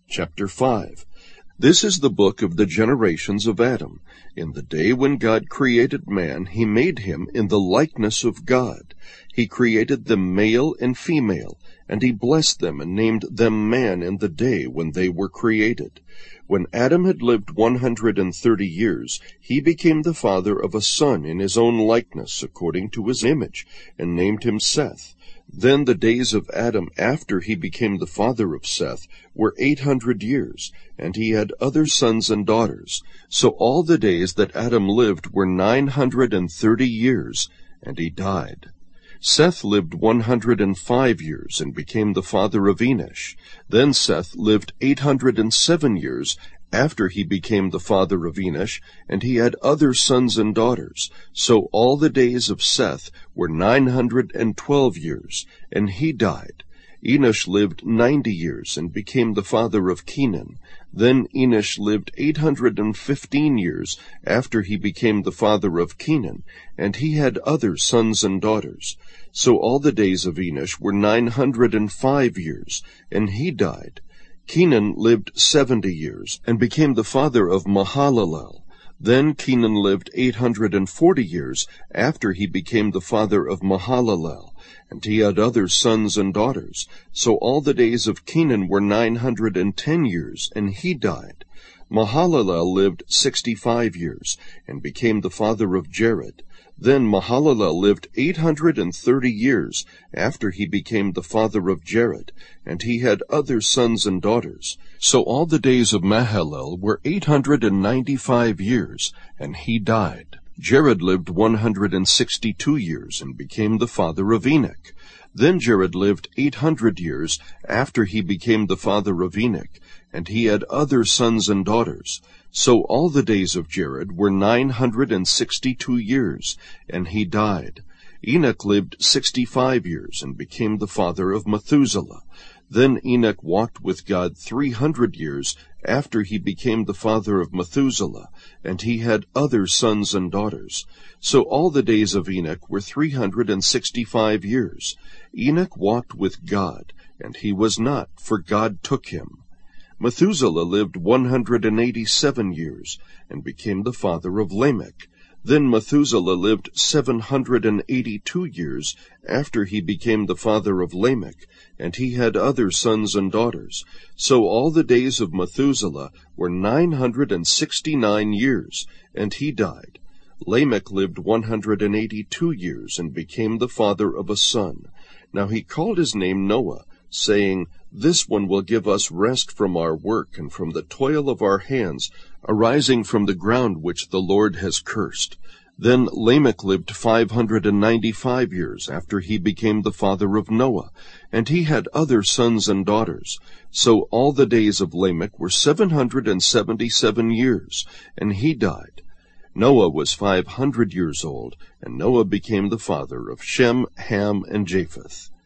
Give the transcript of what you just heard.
Chapter 5. This is the book of the generations of Adam. In the day when God created man, he made him in the likeness of God. He created them male and female, and he blessed them and named them man in the day when they were created. When Adam had lived 130 years, he became the father of a son in his own likeness, according to his image, and named him Seth. Then the days of Adam after he became the father of Seth were 800 years, and he had other sons and daughters. So all the days that Adam lived were 930 years, and he died. Seth lived 105 years and became the father of Enosh. Then Seth lived 807 years after he became the father of Enosh, and he had other sons and daughters. So all the days of Seth were 912 years, and he died. Enosh lived 90 years and became the father of Kenan. Then Enosh lived 815 years after he became the father of Kenan, and he had other sons and daughters. So all the days of Enosh were 905 years, and he died. Kenan lived 70 years and became the father of Mahalalel. Then Kenan lived 840 years after he became the father of Mahalalel, and he had other sons and daughters. So all the days of Kenan were 910 years, and he died. Mahalalel lived 65 years and became the father of Jared. Then Mahalalel lived 830 years after he became the father of Jared, and he had other sons and daughters. So all the days of Mahalalel were 895 years, and he died. Jared lived 162 years and became the father of Enoch. Then Jared lived 800 years after he became the father of Enoch, and he had other sons and daughters. So all the days of Jared were 962 years, and he died. Enoch lived 65 years and became the father of Methuselah. Then Enoch walked with God 300 years after he became the father of Methuselah, and he had other sons and daughters. So all the days of Enoch were 365 years. Enoch walked with God, and he was not, for God took him. Methuselah lived 187 years, and became the father of Lamech. Then Methuselah lived 782 years after he became the father of Lamech, and he had other sons and daughters. So all the days of Methuselah were 969 years, and he died. Lamech lived 182 years, and became the father of a son. Now he called his name Noah, saying, "This one will give us rest from our work and from the toil of our hands, arising from the ground which the Lord has cursed." Then Lamech lived 595 years after he became the father of Noah, and he had other sons and daughters. So all the days of Lamech were 777 years, and he died. Noah was 500 years old, and Noah became the father of Shem, Ham, and Japheth.